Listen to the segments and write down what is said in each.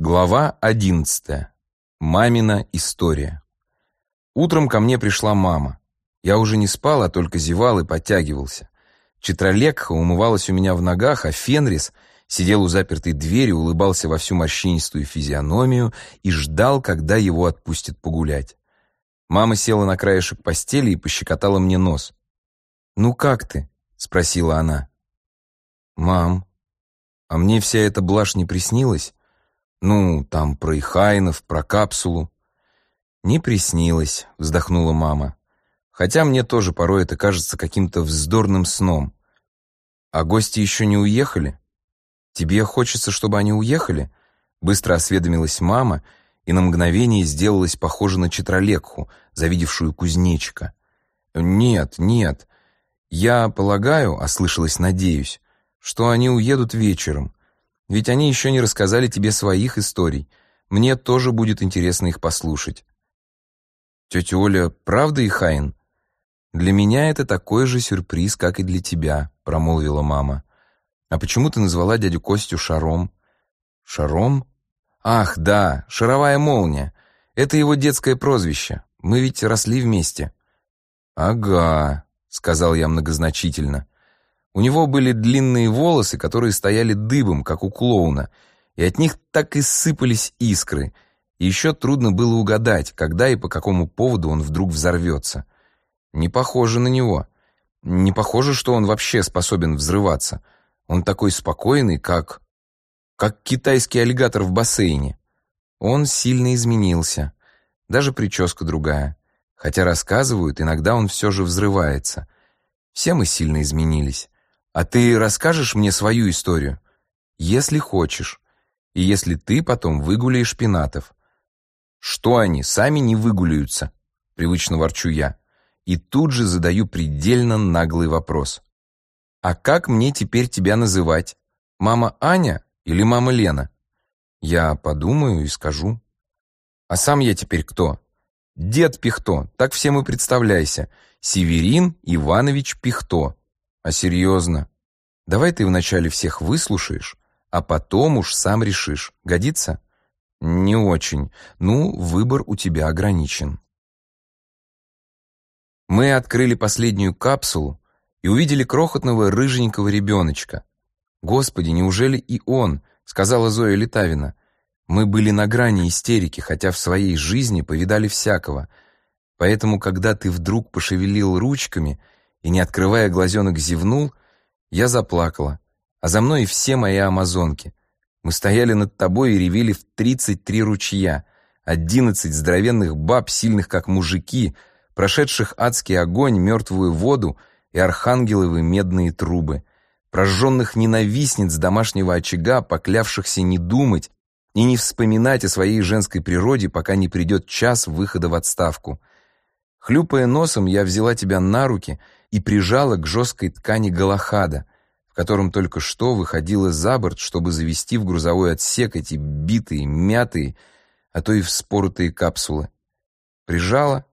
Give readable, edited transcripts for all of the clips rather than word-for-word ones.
Глава 11. Мамина история. Утром ко мне пришла мама. Я уже не спал, а только зевал и подтягивался. Читралекха умывалась у меня в ногах, а Фенрис сидел у запертой двери, улыбался во всю морщинистую физиономию и ждал, когда его отпустят погулять. Мама села на краешек постели и пощекотала мне нос. «Ну как ты?» — спросила она. «Мам, а мне вся эта блажь не приснилась? Ну, там про Ихайнов, про капсулу». «Не приснилось», — вздохнула мама. «Хотя мне тоже порой это кажется каким-то вздорным сном. А гости еще не уехали? Тебе хочется, чтобы они уехали?» Быстро осведомилась мама и на мгновение сделалась похожа на Читралekху, завидевшую кузнечика. «Нет, нет. Я полагаю, а слышалось, надеюсь, что они уедут вечером. Ведь они еще не рассказали тебе своих историй. Мне тоже будет интересно их послушать». «Тетя Оля, правда Ихайн?» «Для меня это такой же сюрприз, как и для тебя», — промолвила мама. «А почему ты назвала дядю Костю Шаром?» «Шаром? Ах, да, Шаровая молния. Это его детское прозвище. Мы ведь росли вместе». «Ага», — сказал я многозначительно. У него были длинные волосы, которые стояли дыбом, как у клоуна, и от них так и сыпались искры. И еще трудно было угадать, когда и по какому поводу он вдруг взорвется. Не похоже на него. Не похоже, что он вообще способен взрываться. Он такой спокойный, как китайский аллигатор в бассейне. Он сильно изменился. Даже прическа другая. Хотя рассказывают, иногда он все же взрывается. Все мы сильно изменились. А ты расскажешь мне свою историю? Если хочешь. И если ты потом выгуляешь пенатов. Что они, сами не выгуляются? Привычно ворчу я. И тут же задаю предельно наглый вопрос. А как мне теперь тебя называть? Мама Аня или мама Лена? Я подумаю и скажу. А сам я теперь кто? Дед Пихто, так всем и представляйся. Северин Иванович Пихто. А серьезно? Давай ты вначале всех выслушаешь, а потом уж сам решишь. Годится? Не очень. Ну, выбор у тебя ограничен. Мы открыли последнюю капсулу и увидели крохотного рыженького ребеночка. «Господи, неужели и он?» — сказала Зоя Литавина. Мы были на грани истерики, хотя в своей жизни повидали всякого. Поэтому, когда ты вдруг пошевелил ручками и, не открывая глазенок, зевнул, я заплакала, а за мной и все мои амазонки. Мы стояли над тобой и ревели в 33 ручья, 11 здоровенных баб, сильных как мужики, прошедших адский огонь, мертвую воду и архангеловы медные трубы, прожженных ненавистниц домашнего очага, поклявшихся не думать и не вспоминать о своей женской природе, пока не придет час выхода в отставку. Хлюпая носом, я взяла тебя на руки и прижала к жесткой ткани галахада, в котором только что выходила за борт, чтобы завести в грузовой отсек эти битые, мятые, а то и вспоротые капсулы. Прижала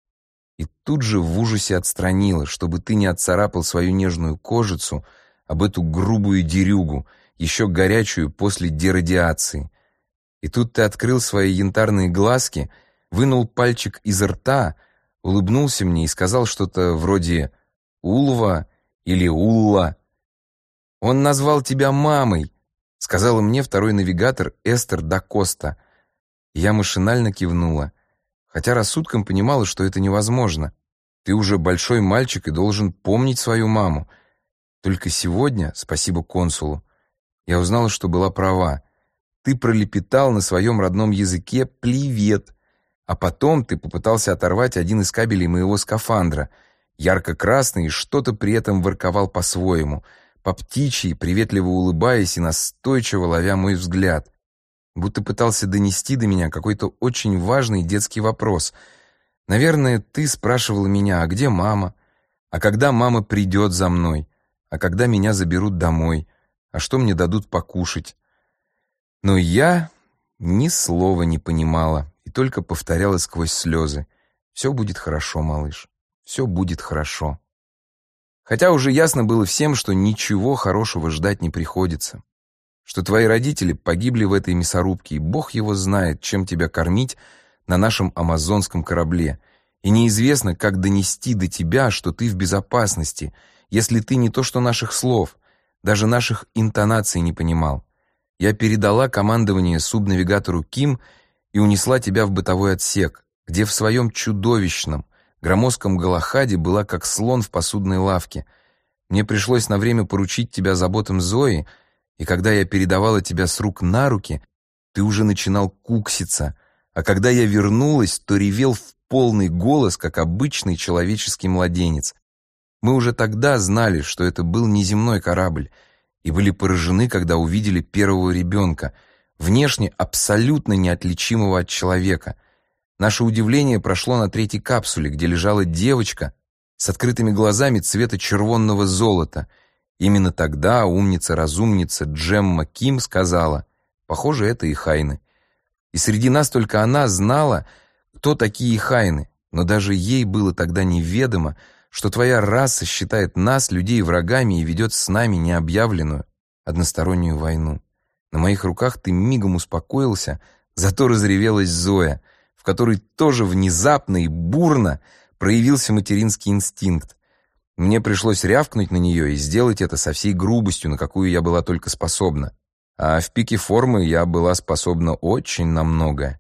и тут же в ужасе отстранила, чтобы ты не отцарапал свою нежную кожицу об эту грубую дерюгу, еще горячую после дерадиации. И тут ты открыл свои янтарные глазки, вынул пальчик изо рта, улыбнулся мне и сказал что-то вроде «Улва» или «Улла». «Он назвал тебя мамой», — сказала мне второй навигатор Эстер да Коста. Я машинально кивнула, хотя рассудком понимала, что это невозможно. Ты уже большой мальчик и должен помнить свою маму. Только сегодня, спасибо консулу, я узнала, что была права. Ты пролепетал на своем родном языке «плевет», а потом ты попытался оторвать один из кабелей моего скафандра, ярко-красный, и что-то при этом ворковал по-своему, по птичьи, приветливо улыбаясь и настойчиво ловя мой взгляд, будто пытался донести до меня какой-то очень важный детский вопрос. Наверное, ты спрашивала меня, а где мама? А когда мама придет за мной? А когда меня заберут домой? А что мне дадут покушать? Но я ни слова не понимала и только повторяла сквозь слезы: «Все будет хорошо, малыш, все будет хорошо». Хотя уже ясно было всем, что ничего хорошего ждать не приходится. что твои родители погибли в этой мясорубке, и Бог его знает, чем тебя кормить на нашем амазонском корабле. И неизвестно, как донести до тебя, что ты в безопасности, если ты не то что наших слов, даже наших интонаций не понимал. Я передала командование субнавигатору Ким и унесла тебя в бытовой отсек, где в своем чудовищном, громоздком галахаде была как слон в посудной лавке. Мне пришлось на время поручить тебя заботам Зои, и когда я передавала тебя с рук на руки, ты уже начинал кукситься, а когда я вернулась, то ревел в полный голос, как обычный человеческий младенец. Мы уже тогда знали, что это был неземной корабль, и были поражены, когда увидели первого ребенка, внешне абсолютно неотличимого от человека. Наше удивление прошло на 3-й капсуле, где лежала девочка с открытыми глазами цвета червонного золота. Именно тогда умница-разумница Джемма Ким сказала: «Похоже, это ихайны». И среди нас только она знала, кто такие ихайны, но даже ей было тогда неведомо, что твоя раса считает нас, людей, врагами и ведет с нами необъявленную одностороннюю войну. На моих руках ты мигом успокоился, зато разревелась Зоя, в которой тоже внезапно и бурно проявился материнский инстинкт. Мне пришлось рявкнуть на нее и сделать это со всей грубостью, на какую я была только способна. А в пике формы я была способна очень на многое.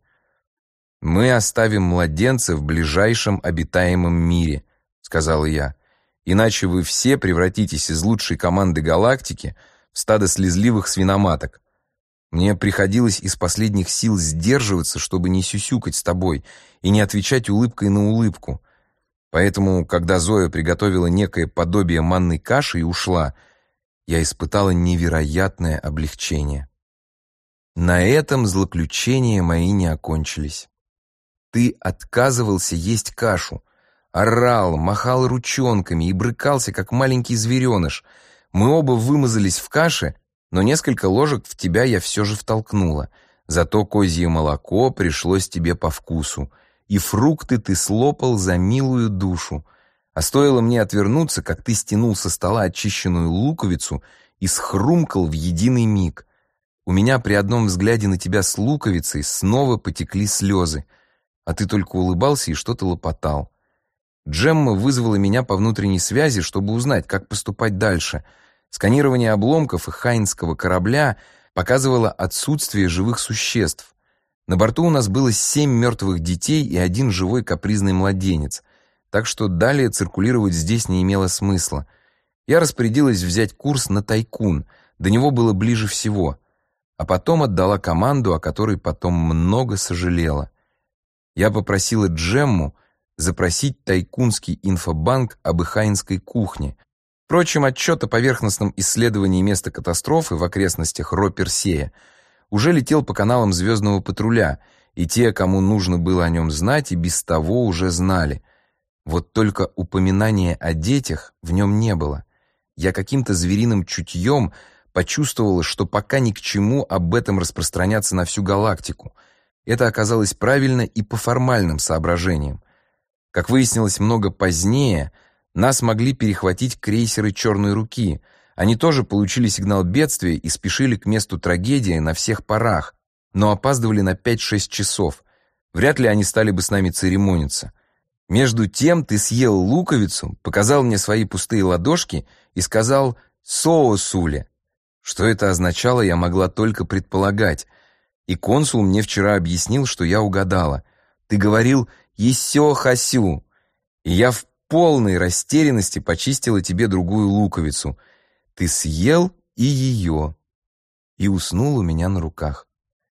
«Мы оставим младенца в ближайшем обитаемом мире», — сказала я. «Иначе вы все превратитесь из лучшей команды галактики в стадо слезливых свиноматок. Мне приходилось из последних сил сдерживаться, чтобы не сюсюкать с тобой и не отвечать улыбкой на улыбку. Поэтому, когда Зоя приготовила некое подобие манной каши и ушла, я испытала невероятное облегчение. На этом злоключения мои не окончились. Ты отказывался есть кашу, орал, махал ручонками и брыкался, как маленький звереныш. Мы оба вымазались в каше, но несколько ложек в тебя я все же втолкнула. Зато козье молоко пришлось тебе по вкусу, и фрукты ты слопал за милую душу. А стоило мне отвернуться, как ты стянул со стола очищенную луковицу и схрумкал в единый миг. У меня при одном взгляде на тебя с луковицей снова потекли слезы, а ты только улыбался и что-то лопотал. Джемма вызвала меня по внутренней связи, чтобы узнать, как поступать дальше. Сканирование обломков ихайнского корабля показывало отсутствие живых существ. На борту у нас было 7 мертвых детей и 1 живой капризный младенец, так что далее циркулировать здесь не имело смысла. Я распорядилась взять курс на Тайкун, до него было ближе всего, а потом отдала команду, о которой потом много сожалела. Я попросила Джемму запросить тайкунский инфобанк об ихайнской кухне. Впрочем, отчет о поверхностном исследовании места катастрофы в окрестностях Ро-Персея уже летел по каналам «Звездного патруля», и те, кому нужно было о нем знать, и без того уже знали. Вот только упоминания о детях в нем не было. Я каким-то звериным чутьем почувствовала, что пока ни к чему об этом распространяться на всю галактику. Это оказалось правильно и по формальным соображениям. Как выяснилось много позднее, нас могли перехватить крейсеры «Черной руки». Они тоже получили сигнал бедствия и спешили к месту трагедии на всех парах, но опаздывали на 5-6 часов. Вряд ли они стали бы с нами церемониться. Между тем ты съел луковицу, показал мне свои пустые ладошки и сказал «соосуле». Что это означало, я могла только предполагать. И консул мне вчера объяснил, что я угадала. Ты говорил «есё хасю», и я в полной растерянности почистила тебе другую луковицу. Ты съел и ее, и уснул у меня на руках.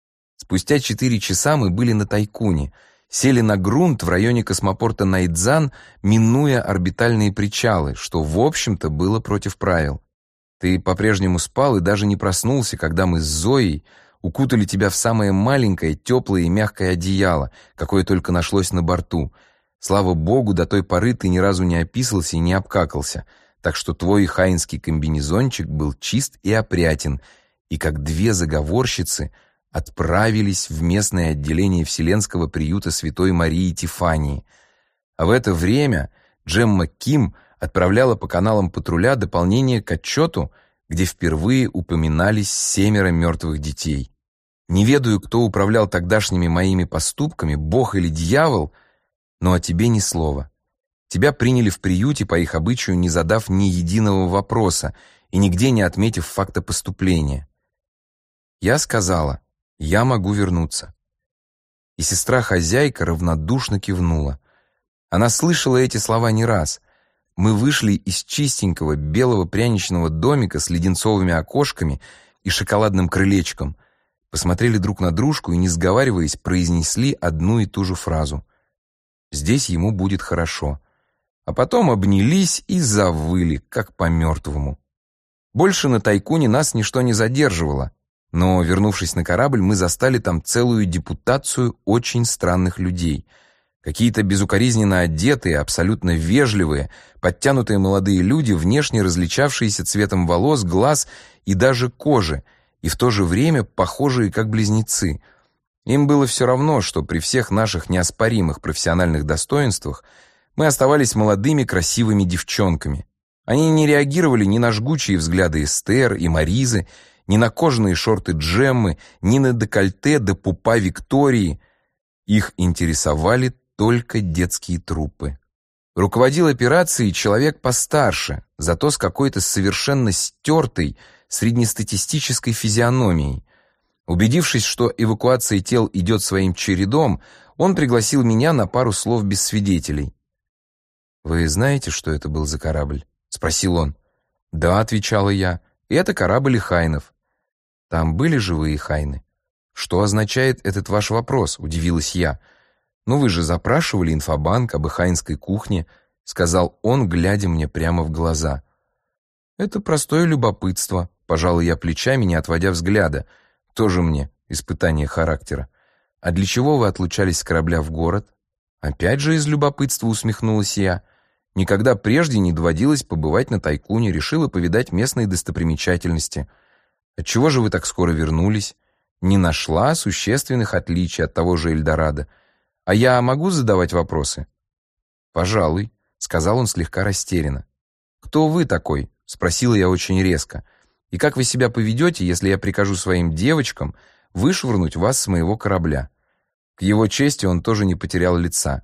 Спустя 4 часа мы были на Тайкуне, сели на грунт в районе космопорта Найдзан, минуя орбитальные причалы, что, в общем-то, было против правил. Ты по-прежнему спал и даже не проснулся, когда мы с Зоей укутали тебя в самое маленькое, теплое и мягкое одеяло, какое только нашлось на борту. Слава богу, до той поры ты ни разу не описался и не обкакался, так что твой ихайнский комбинезончик был чист и опрятен, и как 2 заговорщицы отправились в местное отделение Вселенского приюта Святой Марии Тифании. А в это время Джемма Ким отправляла по каналам патруля дополнение к отчету, где впервые упоминались 7 мертвых детей. Не ведаю, кто управлял тогдашними моими поступками, Бог или дьявол, но о тебе ни слова. Тебя приняли в приюте по их обычаю, не задав ни единого вопроса и нигде не отметив факта поступления. Я сказала, я могу вернуться. И сестра-хозяйка равнодушно кивнула. Она слышала эти слова не раз. Мы вышли из чистенького белого пряничного домика с леденцовыми окошками и шоколадным крылечком, посмотрели друг на дружку и, не сговариваясь, произнесли одну и ту же фразу. «Здесь ему будет хорошо». А потом обнялись и завыли, как по-мертвому. Больше на Тайкуне нас ничто не задерживало, но, вернувшись на корабль, мы застали там целую депутацию очень странных людей. Какие-то безукоризненно одетые, абсолютно вежливые, подтянутые молодые люди, внешне различавшиеся цветом волос, глаз и даже кожи, и в то же время похожие как близнецы. Им было все равно, что при всех наших неоспоримых профессиональных достоинствах мы оставались молодыми красивыми девчонками. Они не реагировали ни на жгучие взгляды Эстер и Маризы, ни на кожаные шорты Джеммы, ни на декольте до пупа Виктории. Их интересовали только детские трупы. Руководил операцией человек постарше, зато с какой-то совершенно стертой среднестатистической физиономией. Убедившись, что эвакуация тел идет своим чередом, он пригласил меня на пару слов без свидетелей. «Вы знаете, что это был за корабль?» — спросил он. «Да», — отвечала я, — «это корабль Ихайнов». «Там были живые Хайны?» «Что означает этот ваш вопрос?» — удивилась я. «Ну вы же запрашивали инфобанк об ихайнской кухне», — сказал он, глядя мне прямо в глаза. «Это простое любопытство», — пожала я плечами, не отводя взгляда. «Тоже мне испытание характера. А для чего вы отлучались с корабля в город?» «Опять же из любопытства», — усмехнулась я. «Никогда прежде не доводилось побывать на Тайкуне, решила повидать местные достопримечательности. Отчего же вы так скоро вернулись? Не нашла существенных отличий от того же Эльдорадо. А я могу задавать вопросы?» «Пожалуй», — сказал он слегка растерянно. «Кто вы такой?» — спросила я очень резко. «И как вы себя поведете, если я прикажу своим девочкам вышвырнуть вас с моего корабля?» К его чести он тоже не потерял лица.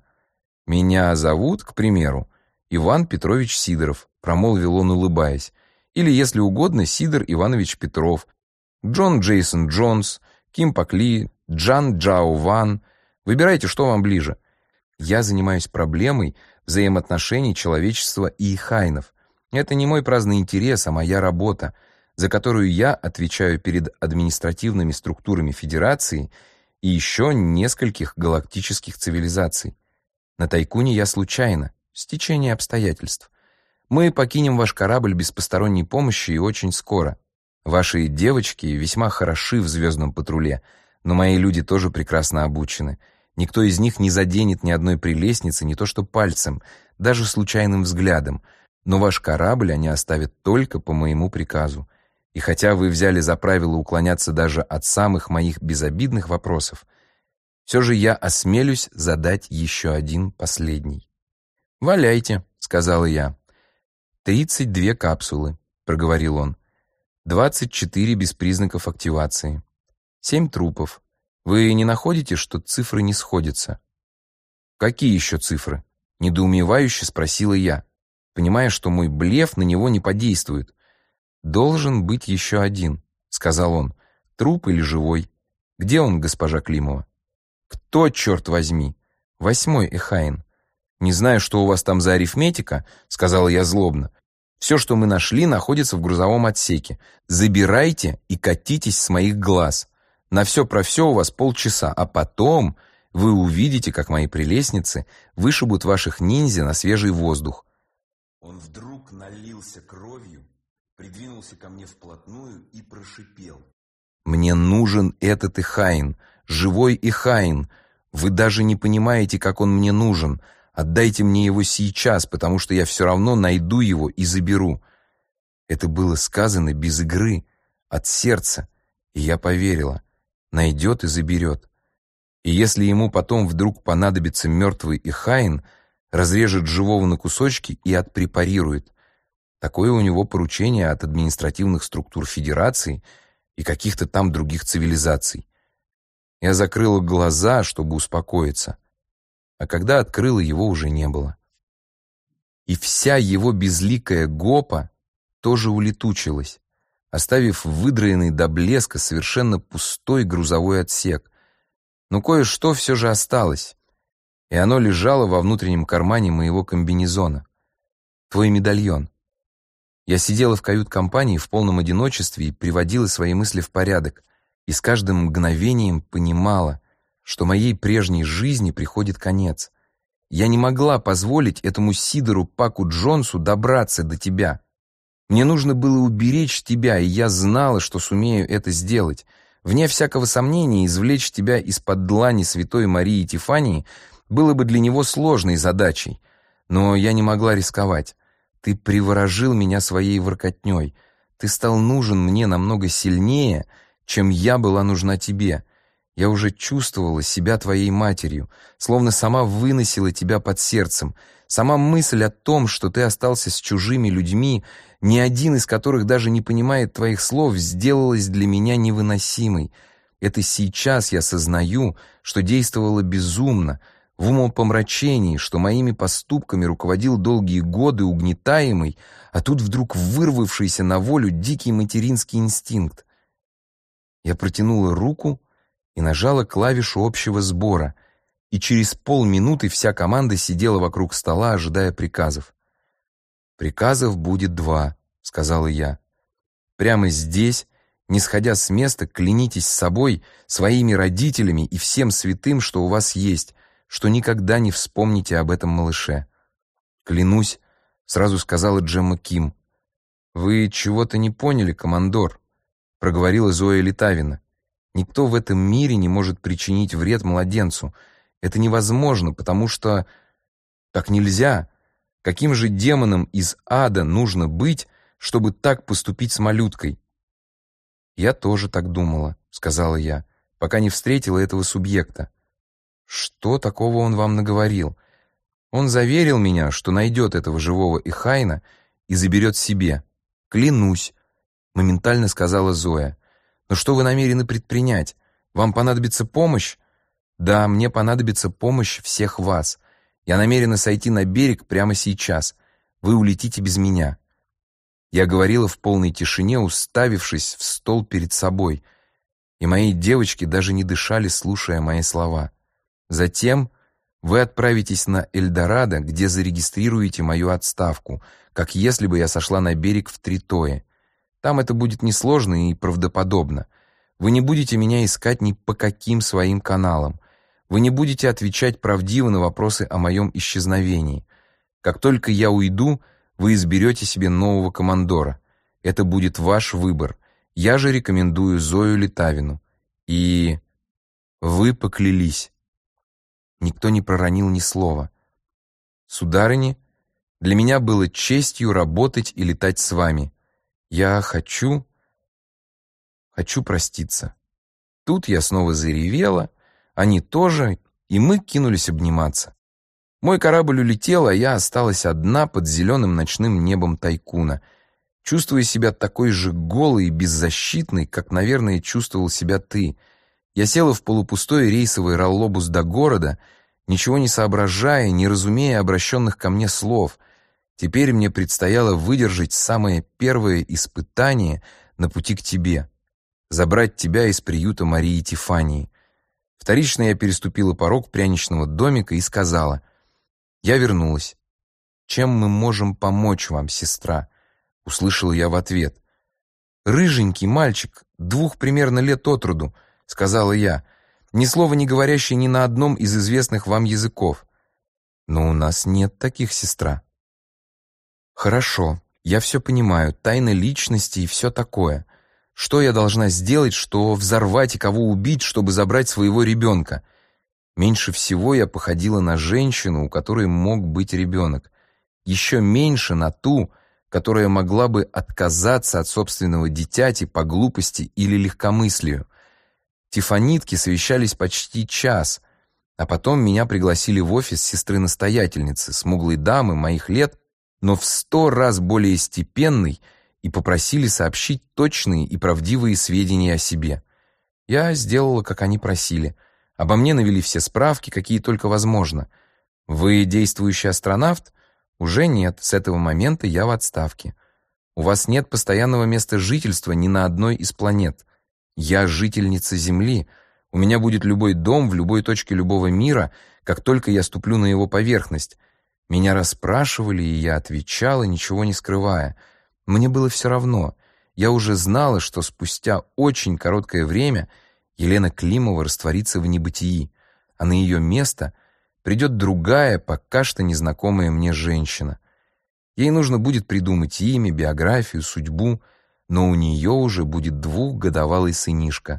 «Меня зовут, к примеру, Иван Петрович Сидоров», — промолвил он, улыбаясь. «Или, если угодно, Сидор Иванович Петров, Джон Джейсон Джонс, Ким Пакли, Джан Джао Ван. Выбирайте, что вам ближе. Я занимаюсь проблемой взаимоотношений человечества и ихайнов. Это не мой праздный интерес, а моя работа, за которую я отвечаю перед административными структурами Федерации и еще нескольких галактических цивилизаций. На Тайкуне я случайно, стечение обстоятельств. Мы покинем ваш корабль без посторонней помощи и очень скоро. Ваши девочки весьма хороши в звездном патруле, но мои люди тоже прекрасно обучены. Никто из них не заденет ни одной прелестницы, не то что пальцем, даже случайным взглядом. Но ваш корабль они оставят только по моему приказу. И хотя вы взяли за правило уклоняться даже от самых моих безобидных вопросов, все же я осмелюсь задать еще один последний. «Валяйте», — сказала я. 32 капсулы», — проговорил он. 24 без признаков активации. 7 трупов. Вы не находите, что цифры не сходятся?» «Какие еще цифры?» — недоумевающе спросила я, понимая, что мой блеф на него не подействует. «Должен быть еще один», — сказал он. «Труп или живой? Где он, госпожа Климова?» «Кто, черт возьми? 8-й Ихайн». «Не знаю, что у вас там за арифметика», — сказала я злобно. «Все, что мы нашли, находится в грузовом отсеке. Забирайте и катитесь с моих глаз. На все про все у вас полчаса, а потом вы увидите, как мои прелестницы вышибут ваших ниндзя на свежий воздух». Он вдруг налился кровью, придвинулся ко мне вплотную и прошипел: «Мне нужен этот Ихайн, живой Ихайн. Вы даже не понимаете, как он мне нужен. Отдайте мне его сейчас, потому что я все равно найду его и заберу». Это было сказано без игры, от сердца, и я поверила. Найдет и заберет. И если ему потом вдруг понадобится мертвый Ихайн, разрежет живого на кусочки и отпрепарирует. Такое у него поручение от административных структур Федерации и каких-то там других цивилизаций. Я закрыла глаза, чтобы успокоиться, а когда открыла, его уже не было. И вся его безликая гопа тоже улетучилась, оставив выдраенный до блеска совершенно пустой грузовой отсек. Но кое-что все же осталось, и оно лежало во внутреннем кармане моего комбинезона. Твой медальон. Я сидела в кают-компании в полном одиночестве и приводила свои мысли в порядок, и с каждым мгновением понимала, что моей прежней жизни приходит конец. Я не могла позволить этому Сидору Паку Джонсу добраться до тебя. Мне нужно было уберечь тебя, и я знала, что сумею это сделать. Вне всякого сомнения, извлечь тебя из-под длани святой Марии Тифании было бы для него сложной задачей, но я не могла рисковать. Ты приворожил меня своей воркотней. Ты стал нужен мне намного сильнее, чем я была нужна тебе. Я уже чувствовала себя твоей матерью, словно сама выносила тебя под сердцем. Сама мысль о том, что ты остался с чужими людьми, ни один из которых даже не понимает твоих слов, сделалась для меня невыносимой. Это сейчас я сознаю, что действовала безумно, в умопомрачении, что моими поступками руководил долгие годы угнетаемый, а тут вдруг вырвавшийся на волю дикий материнский инстинкт. Я протянула руку и нажала клавишу общего сбора, и через полминуты вся команда сидела вокруг стола, ожидая приказов. «Приказов будет 2», — сказала я. «Прямо здесь, не сходя с места, клянитесь собой, своими родителями и всем святым, что у вас есть, что никогда не вспомните об этом малыше». «Клянусь», — сразу сказала Джемма Ким. «Вы чего-то не поняли, командор», — проговорила Зоя Литавина. «Никто в этом мире не может причинить вред младенцу. Это невозможно, потому что так нельзя. Каким же демоном из ада нужно быть, чтобы так поступить с малюткой?» «Я тоже так думала», — сказала я, пока не встретила этого субъекта. «Что такого он вам наговорил?» «Он заверил меня, что найдет этого живого Эхайна и заберет себе». «Клянусь», — моментально сказала Зоя. «Но что вы намерены предпринять? Вам понадобится помощь?» «Да, мне понадобится помощь всех вас. Я намерена сойти на берег прямо сейчас. Вы улетите без меня». Я говорила в полной тишине, уставившись в стол перед собой, и мои девочки даже не дышали, слушая мои слова. «Затем вы отправитесь на Эльдорадо, где зарегистрируете мою отставку, как если бы я сошла на берег в Тритое. Там это будет несложно и правдоподобно. Вы не будете меня искать ни по каким своим каналам. Вы не будете отвечать правдиво на вопросы о моем исчезновении. Как только я уйду, вы изберете себе нового командора. Это будет ваш выбор. Я же рекомендую Зою Литавину. И вы поклялись». Никто не проронил ни слова. «Сударыни, для меня было честью работать и летать с вами. Я хочу проститься». Тут я снова заревела, они тоже, и мы кинулись обниматься. Мой корабль улетел, а я осталась одна под зеленым ночным небом Тайкуна, чувствуя себя такой же голой и беззащитной, как, наверное, чувствовал себя ты. Я села в полупустой рейсовый роллобус до города, ничего не соображая, не разумея обращенных ко мне слов. Теперь мне предстояло выдержать самое первое испытание на пути к тебе, забрать тебя из приюта Марии Тифании. Вторично я переступила порог пряничного домика и сказала: «Я вернулась. Чем мы можем помочь вам, сестра?» Услышала я в ответ. «Рыженький мальчик, 2 примерно лет от роду», — сказала я, ни слова не говорящий ни на одном из известных вам языков. «Но у нас нет таких, сестра». «Хорошо, я все понимаю, тайна личности и все такое. Что я должна сделать, что взорвать и кого убить, чтобы забрать своего ребенка?» Меньше всего я походила на женщину, у которой мог быть ребенок. Еще меньше на ту, которая могла бы отказаться от собственного дитяти по глупости или легкомыслию. Тифанитки совещались почти час, а потом меня пригласили в офис сестры-настоятельницы, смуглой дамы моих лет, но в 100 раз более степенный, и попросили сообщить точные и правдивые сведения о себе. Я сделала, как они просили. Обо мне навели все справки, какие только возможно. Вы действующий астронавт? Уже нет, с этого момента я в отставке. У вас нет постоянного места жительства ни на одной из планет. Я жительница Земли. У меня будет любой дом в любой точке любого мира, как только я ступлю на его поверхность. Меня расспрашивали, и я отвечала, ничего не скрывая. Мне было все равно. Я уже знала, что спустя очень короткое время Елена Климова растворится в небытии, а на ее место придет другая, пока что незнакомая мне женщина. Ей нужно будет придумать имя, биографию, судьбу, но у нее уже будет 2-годовалый сынишка.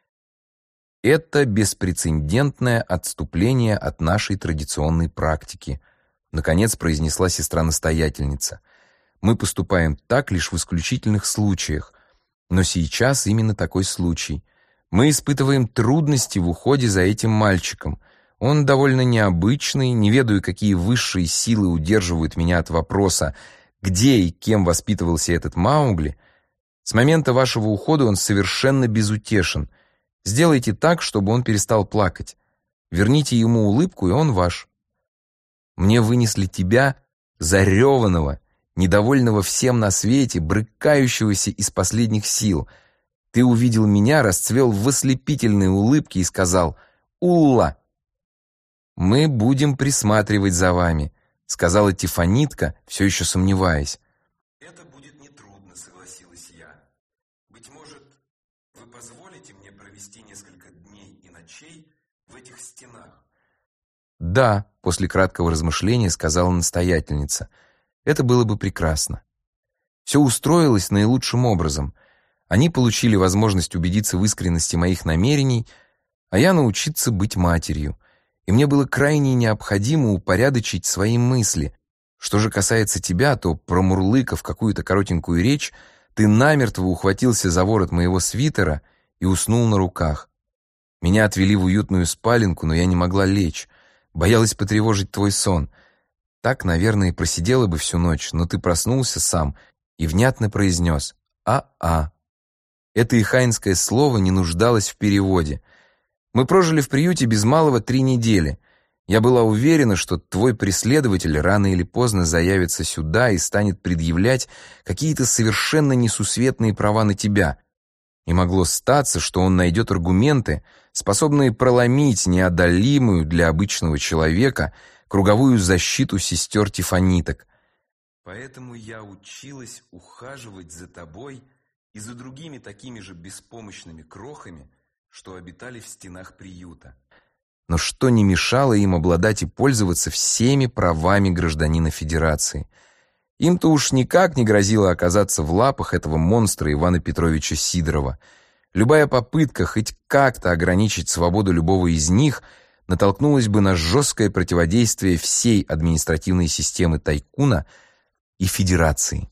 Это беспрецедентное отступление от нашей традиционной практики, наконец произнесла сестра-настоятельница. Мы поступаем так лишь в исключительных случаях, но сейчас именно такой случай. Мы испытываем трудности в уходе за этим мальчиком. Он довольно необычный, не ведаю, какие высшие силы удерживают меня от вопроса, где и кем воспитывался этот Маугли. С момента вашего ухода он совершенно безутешен. Сделайте так, чтобы он перестал плакать. Верните ему улыбку, и он ваш. Мне вынесли тебя, зареванного, недовольного всем на свете, брыкающегося из последних сил. Ты увидел меня, расцвел в ослепительной улыбке и сказал: «Улла!» «Мы будем присматривать за вами», — сказала Тифонитка, все еще сомневаясь. «Это будет нетрудно», — согласилась я. «Быть может, вы позволите мне провести несколько дней и ночей в этих стенах?» «Да», — после краткого размышления сказала настоятельница. «Это было бы прекрасно». Все устроилось наилучшим образом. Они получили возможность убедиться в искренности моих намерений, а я научиться быть матерью. И мне было крайне необходимо упорядочить свои мысли. Что же касается тебя, то, промурлыкав какую-то коротенькую речь, ты намертво ухватился за ворот моего свитера и уснул на руках. Меня отвели в уютную спаленку, но я не могла лечь. Боялась потревожить твой сон. Так, наверное, и просидела бы всю ночь, но ты проснулся сам и внятно произнес «А-а». Это ихайнское слово не нуждалось в переводе. Мы прожили в приюте без малого 3 недели. Я была уверена, что твой преследователь рано или поздно заявится сюда и станет предъявлять какие-то совершенно несусветные права на тебя. И могло статься, что он найдет аргументы, способные проломить неодолимую для обычного человека круговую защиту сестер Тифониток. Поэтому я училась ухаживать за тобой и за другими такими же беспомощными крохами, что обитали в стенах приюта. Но что не мешало им обладать и пользоваться всеми правами гражданина Федерации? Им-то уж никак не грозило оказаться в лапах этого монстра Ивана Петровича Сидорова. Любая попытка хоть как-то ограничить свободу любого из них натолкнулась бы на жесткое противодействие всей административной системы Тайкуна и Федерации.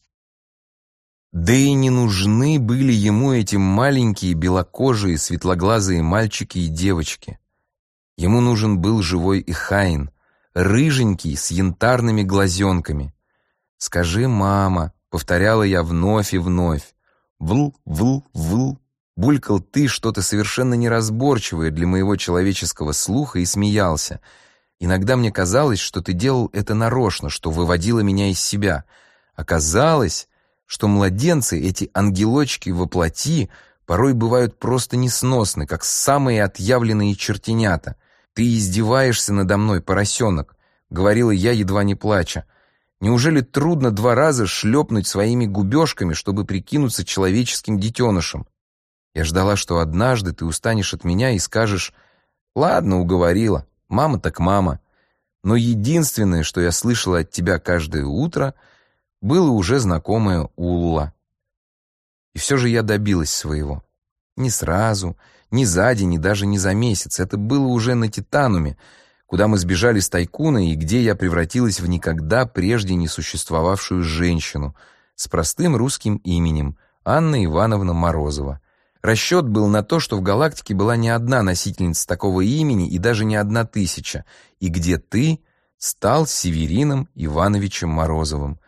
Да и не нужны были ему эти маленькие белокожие светлоглазые мальчики и девочки. Ему нужен был живой ихайн, рыженький с янтарными глазенками. «Скажи, мама», — повторяла я вновь и вновь. «Вл, вл, вл», — булькал ты что-то совершенно неразборчивое для моего человеческого слуха и смеялся. Иногда мне казалось, что ты делал это нарочно, что выводило меня из себя. Оказалось, что младенцы, эти ангелочки во плоти, порой бывают просто несносны, как самые отъявленные чертенята. «Ты издеваешься надо мной, поросенок», — говорила я, едва не плача. «Неужели трудно 2 раза шлепнуть своими губежками, чтобы прикинуться человеческим детенышем? Я ждала, что однажды ты устанешь от меня и скажешь: «Ладно, уговорила, мама так мама». Но единственное, что я слышала от тебя каждое утро, было уже знакомое «Улла». И все же я добилась своего. Не сразу, не за день и даже не за месяц. Это было уже на Титануме, куда мы сбежали с Тайкуна и где я превратилась в никогда прежде не существовавшую женщину с простым русским именем Анна Ивановна Морозова. Расчет был на то, что в галактике была не одна носительница такого имени и даже не 1000, и где ты стал Северином Ивановичем Морозовым.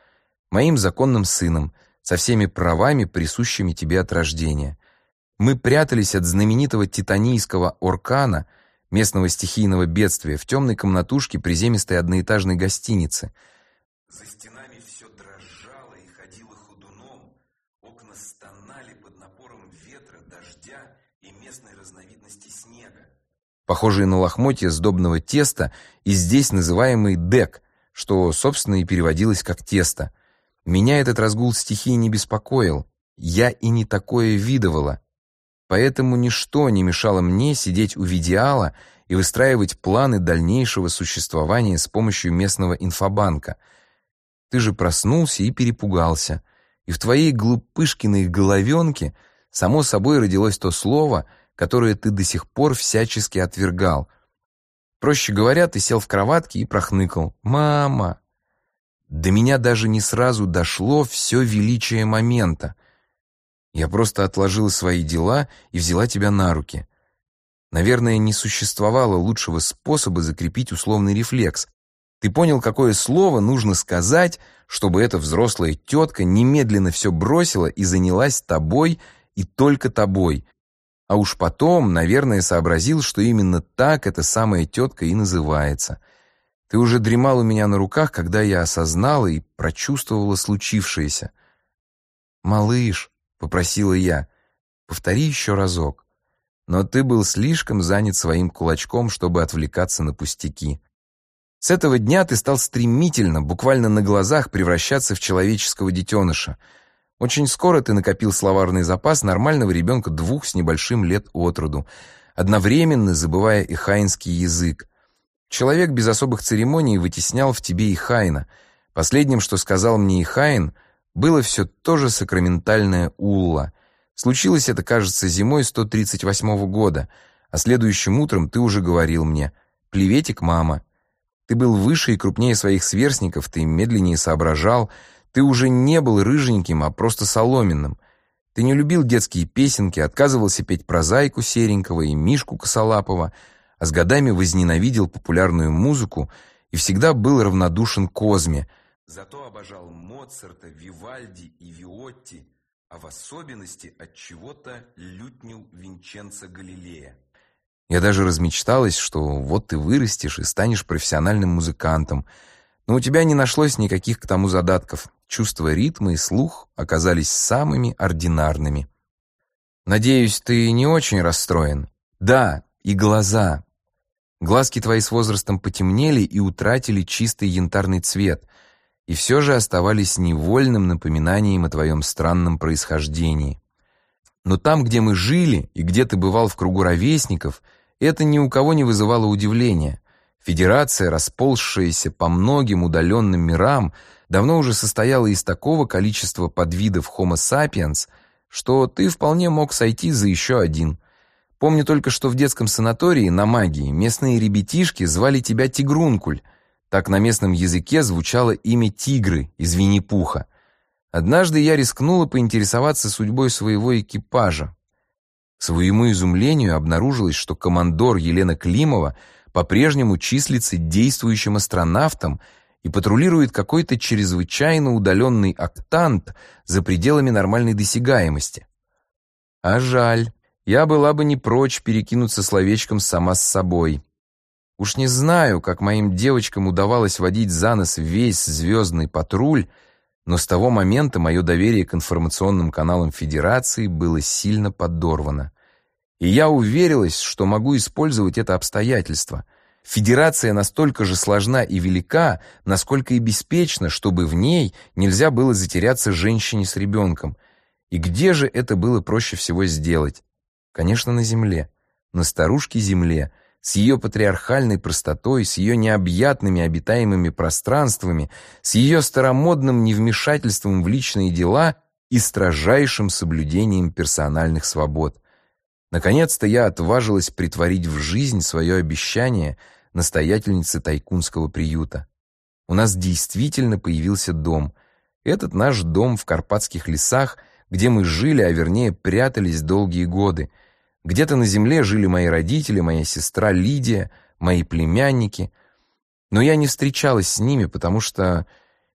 моим законным сыном, со всеми правами, присущими тебе от рождения. Мы прятались от знаменитого титанийского оркана, местного стихийного бедствия, в темной комнатушке приземистой одноэтажной гостиницы. За стенами все дрожало и ходило ходуном, окна стонали под напором ветра, дождя и местной разновидности снега, Похожие на лохмотья сдобного теста и здесь называемый дек, что, собственно, и переводилось как тесто. Меня этот разгул стихии не беспокоил, я и не такое видывала. Поэтому ничто не мешало мне сидеть у Видеала и выстраивать планы дальнейшего существования с помощью местного инфобанка. Ты же проснулся и перепугался, и в твоей глупышкиной головенке само собой родилось то слово, которое ты до сих пор всячески отвергал. Проще говоря, ты сел в кроватке и прохныкал: «Мама!». До меня даже не сразу дошло все величие момента. Я просто отложила свои дела и взяла тебя на руки. Наверное, не существовало лучшего способа закрепить условный рефлекс. Ты понял, какое слово нужно сказать, чтобы эта взрослая тетка немедленно все бросила и занялась тобой и только тобой. А уж потом, наверное, сообразил, что именно так эта самая тетка и называется. Ты уже дремал у меня на руках, когда я осознала и прочувствовала случившееся. «Малыш», — попросила я, — «повтори еще разок». Но ты был слишком занят своим кулачком, чтобы отвлекаться на пустяки. С этого дня ты стал стремительно, буквально на глазах, превращаться в человеческого детеныша. Очень скоро ты накопил словарный запас нормального ребенка 2 с небольшим лет от роду, одновременно забывая ихайнский язык. Человек без особых церемоний вытеснял в тебе ихайна. Последним, что сказал мне ихайн, было все то же сакраментальное «улла». Случилось это, кажется, зимой 138 года, а следующим утром ты уже говорил мне: «Приветик, мама». Ты был выше и крупнее своих сверстников, ты медленнее соображал, ты уже не был рыженьким, а просто соломенным. Ты не любил детские песенки, отказывался петь про Зайку Серенького и Мишку Косолапова, а с годами возненавидел популярную музыку и всегда был равнодушен к Козме. Зато обожал Моцарта, Вивальди и Виотти, а в особенности от чего-то лютню Винченцо Галилея. Я даже размечталась, что вот ты вырастешь и станешь профессиональным музыкантом. Но у тебя не нашлось никаких к тому задатков. Чувство ритма и слух оказались самыми ординарными. Надеюсь, ты не очень расстроен? Да, и глаза. Глазки твои с возрастом потемнели и утратили чистый янтарный цвет, и все же оставались невольным напоминанием о твоем странном происхождении. Но там, где мы жили и где ты бывал в кругу ровесников, это ни у кого не вызывало удивления. Федерация, расползшаяся по многим удаленным мирам, давно уже состояла из такого количества подвидов Homo sapiens, что ты вполне мог сойти за еще один. Помню только, что в детском санатории на магии местные ребятишки звали тебя Тигрункуль. Так на местном языке звучало имя Тигры из Винни-Пуха. Однажды я рискнула поинтересоваться судьбой своего экипажа. К своему изумлению обнаружилось, что командор Елена Климова по-прежнему числится действующим астронавтом и патрулирует какой-то чрезвычайно удаленный октант за пределами нормальной досягаемости. А жаль, я была бы не прочь перекинуться словечком сама с собой. Уж не знаю, как моим девочкам удавалось водить за нос весь звездный патруль, но с того момента мое доверие к информационным каналам Федерации было сильно подорвано. И я уверилась, что могу использовать это обстоятельство. Федерация настолько же сложна и велика, насколько и беспечна, чтобы в ней нельзя было затеряться женщине с ребенком. И где же это было проще всего сделать? Конечно, на Земле. На старушке-Земле, с ее патриархальной простотой, с ее необъятными обитаемыми пространствами, с ее старомодным невмешательством в личные дела и строжайшим соблюдением персональных свобод. Наконец-то я отважилась притворить в жизнь свое обещание настоятельнице тайкунского приюта. У нас действительно появился дом. Этот наш дом в карпатских лесах, где мы жили, а вернее прятались долгие годы. Где-то на земле жили мои родители, моя сестра Лидия, мои племянники. Но я не встречалась с ними, потому что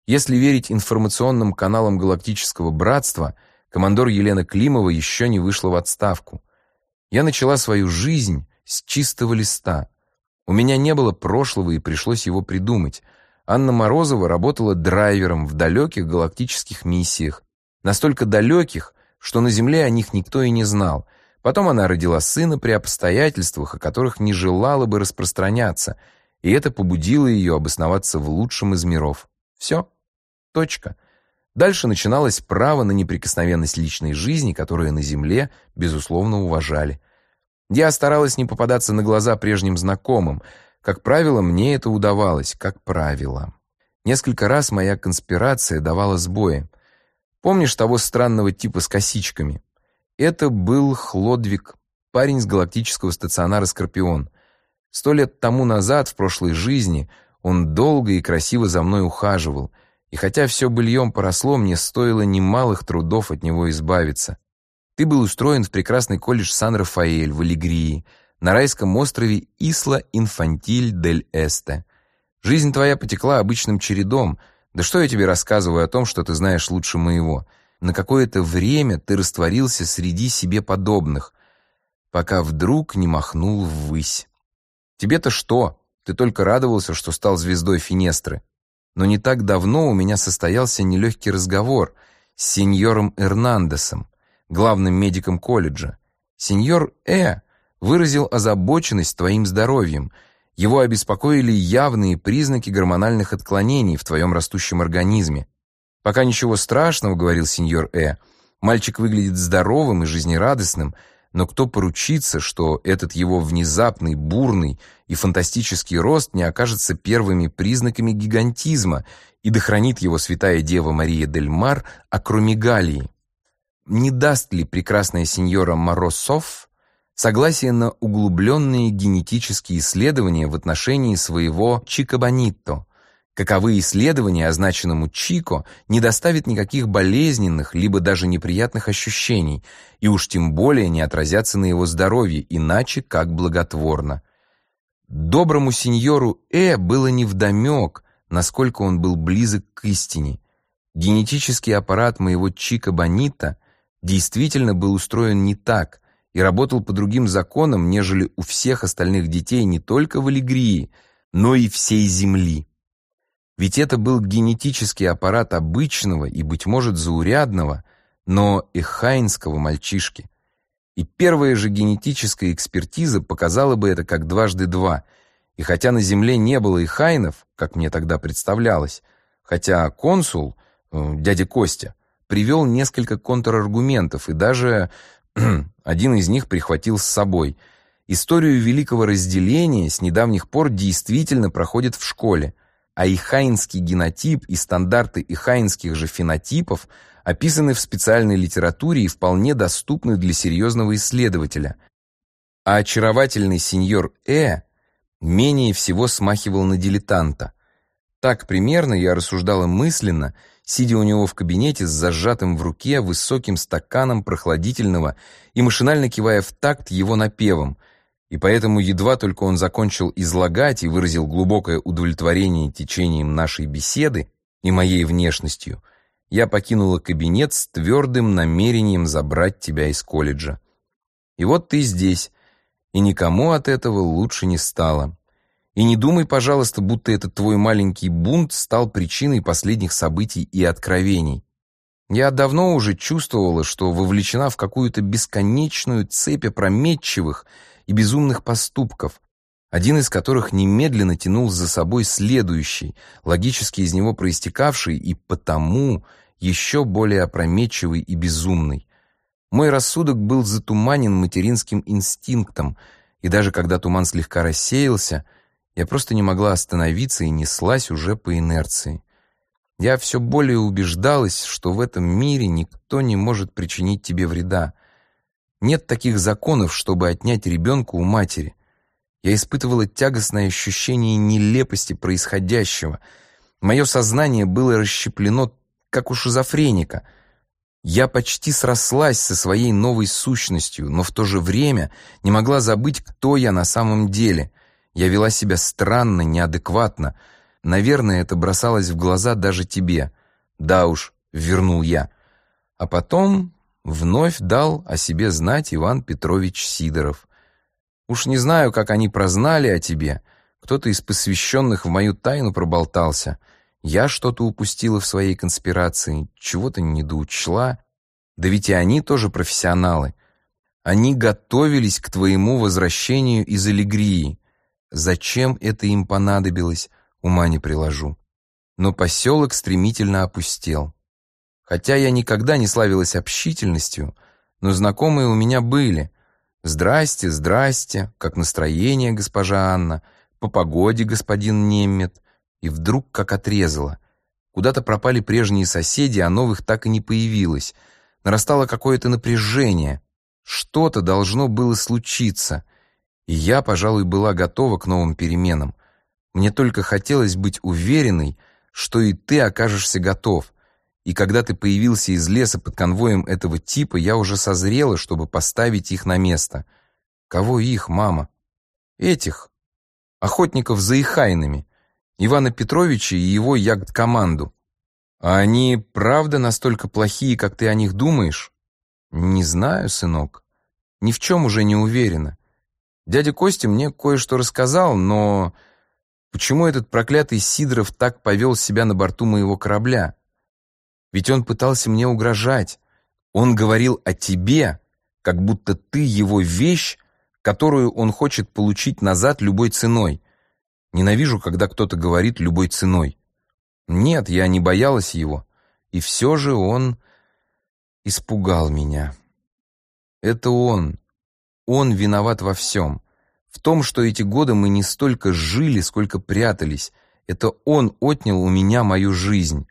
Если верить информационным каналам Галактического Братства, командор Елена Климова еще не вышла в отставку. Я начала свою жизнь с чистого листа. У меня не было прошлого, и пришлось его придумать. Анна Морозова работала драйвером в далеких галактических миссиях. Настолько далеких, что на Земле о них никто и не знал. Потом она родила сына при обстоятельствах, о которых не желала бы распространяться, и это побудило ее обосноваться в лучшем из миров. Все. Точка. Дальше начиналось право на неприкосновенность личной жизни, которое на Земле, безусловно, уважали. Я старалась не попадаться на глаза прежним знакомым. Как правило, мне это удавалось, как правило. Несколько раз моя конспирация давала сбои. Помнишь того странного типа с косичками? Это был Хлодвиг, парень с галактического стационара «Скорпион». 100 лет тому назад, в прошлой жизни, он долго и красиво за мной ухаживал, и хотя все быльем поросло, мне стоило немалых трудов от него избавиться. Ты был устроен в прекрасный колледж Сан-Рафаэль в Алегрии, на райском острове Исла-Инфантиль-дель-Эсте. Жизнь твоя потекла обычным чередом. Да что я тебе рассказываю о том, что ты знаешь лучше моего? На какое-то время ты растворился среди себе подобных, пока вдруг не махнул ввысь. Тебе-то что? Ты только радовался, что стал звездой Финестры. Но не так давно у меня состоялся нелегкий разговор с сеньором Эрнандесом, главным медиком колледжа. Сеньор выразил озабоченность твоим здоровьем. Его обеспокоили явные признаки гормональных отклонений в твоем растущем организме. «Пока ничего страшного», — говорил сеньор «Мальчик выглядит здоровым и жизнерадостным, но кто поручится, что этот его внезапный, бурный и фантастический рост не окажется первыми признаками гигантизма и дохранит его святая Дева Мария дель Мар акромегалии? Не даст ли прекрасная сеньора Морозов согласие на углубленные генетические исследования в отношении своего Чико Бонито? Каковы исследования означенному Чико не доставят никаких болезненных либо даже неприятных ощущений и уж тем более не отразятся на его здоровье, иначе как благотворно. Доброму сеньору было невдомек, насколько он был близок к истине. Генетический аппарат моего Чико Бонито действительно был устроен не так и работал по другим законам, нежели у всех остальных детей не только в Алегрии, но и всей Земли. Ведь это был генетический аппарат обычного и, быть может, заурядного, но эхайнского мальчишки. И первая же генетическая экспертиза показала бы это как 2 × 2. И хотя на Земле не было эхайнов, как мне тогда представлялось, хотя консул, дядя Костя, привел несколько контраргументов и даже один из них прихватил с собой. Историю великого разделения с недавних пор действительно проходит в школе, а эхайнский генотип и стандарты эхайнских же фенотипов описаны в специальной литературе и вполне доступны для серьезного исследователя. А очаровательный сеньор менее всего смахивал на дилетанта. Так примерно я рассуждала мысленно, сидя у него в кабинете с зажатым в руке высоким стаканом прохладительного и машинально кивая в такт его напевом, и поэтому едва только он закончил излагать и выразил глубокое удовлетворение течением нашей беседы и моей внешностью, я покинула кабинет с твердым намерением забрать тебя из колледжа. И вот ты здесь, и никому от этого лучше не стало. И не думай, пожалуйста, будто этот твой маленький бунт стал причиной последних событий и откровений. Я давно уже чувствовала, что вовлечена в какую-то бесконечную цепь опрометчивых и безумных поступков, один из которых немедленно тянул за собой следующий, логически из него проистекавший и потому еще более опрометчивый и безумный. Мой рассудок был затуманен материнским инстинктом, и даже когда туман слегка рассеялся, я просто не могла остановиться и неслась уже по инерции. Я все более убеждалась, что в этом мире никто не может причинить тебе вреда. Нет таких законов, чтобы отнять ребенка у матери. Я испытывала тягостное ощущение нелепости происходящего. Мое сознание было расщеплено, как у шизофреника. Я почти срослась со своей новой сущностью, но в то же время не могла забыть, кто я на самом деле. Я вела себя странно, неадекватно. наверное, это бросалось в глаза даже тебе. Да уж, вернул я. А потом вновь дал о себе знать Иван Петрович Сидоров. Уж не знаю, как они прознали о тебе. Кто-то из посвященных в мою тайну проболтался. Я что-то упустила в своей конспирации, чего-то недоучла. Да ведь и они тоже профессионалы. Они готовились к твоему возвращению из Алегрии. Зачем это им понадобилось, ума не приложу. Но поселок стремительно опустел. Хотя я никогда не славилась общительностью, но знакомые у меня были. «Здрасте, здрасте, как настроение, госпожа Анна? По погоде, господин Неммет?» И вдруг как отрезало. Куда-то пропали прежние соседи, а новых так и не появилось. Нарастало какое-то напряжение. Что-то должно было случиться. И я, пожалуй, была готова к новым переменам. Мне только хотелось быть уверенной, что и ты окажешься готов. И когда ты появился из леса под конвоем этого типа, я уже созрела, чтобы поставить их на место. Кого их, мама? Этих. Охотников за ихайнами. Ивана Петровича и его ягд-команду. А они правда настолько плохие, как ты о них думаешь? Не знаю, сынок. Ни в чем уже не уверена. Дядя Костя мне кое-что рассказал, но почему этот проклятый Сидоров так повел себя на борту моего корабля? Ведь он пытался мне угрожать. Он говорил о тебе, как будто ты его вещь, которую он хочет получить назад любой ценой. Ненавижу, когда кто-то говорит «любой ценой». Нет, я не боялась его. И все же он испугал меня. Это он. Он виноват во всем. В том, что эти годы мы не столько жили, сколько прятались. Это он отнял у меня мою жизнь.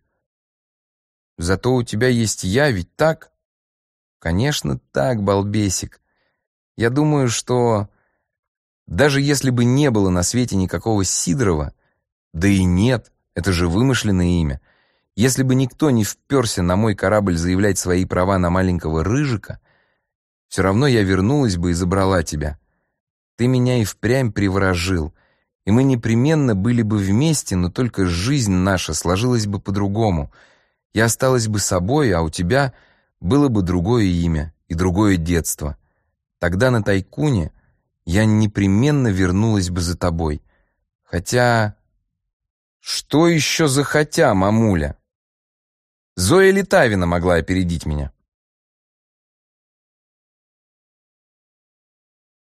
Зато у тебя есть я, ведь так? Конечно, так, балбесик. Я думаю, что даже если бы не было на свете никакого Сидорова, да и нет, это же вымышленное имя, если бы никто не вперся на мой корабль заявлять свои права на маленького Рыжика, все равно я вернулась бы и забрала тебя. Ты меня и впрямь приворожил, и мы непременно были бы вместе, но только жизнь наша сложилась бы по-другому. Я осталась бы собой, а у тебя было бы другое имя и другое детство. Тогда на Тайкуне я непременно вернулась бы за тобой. Хотя... Что еще за хотя, мамуля? Зоя Литавина могла опередить меня.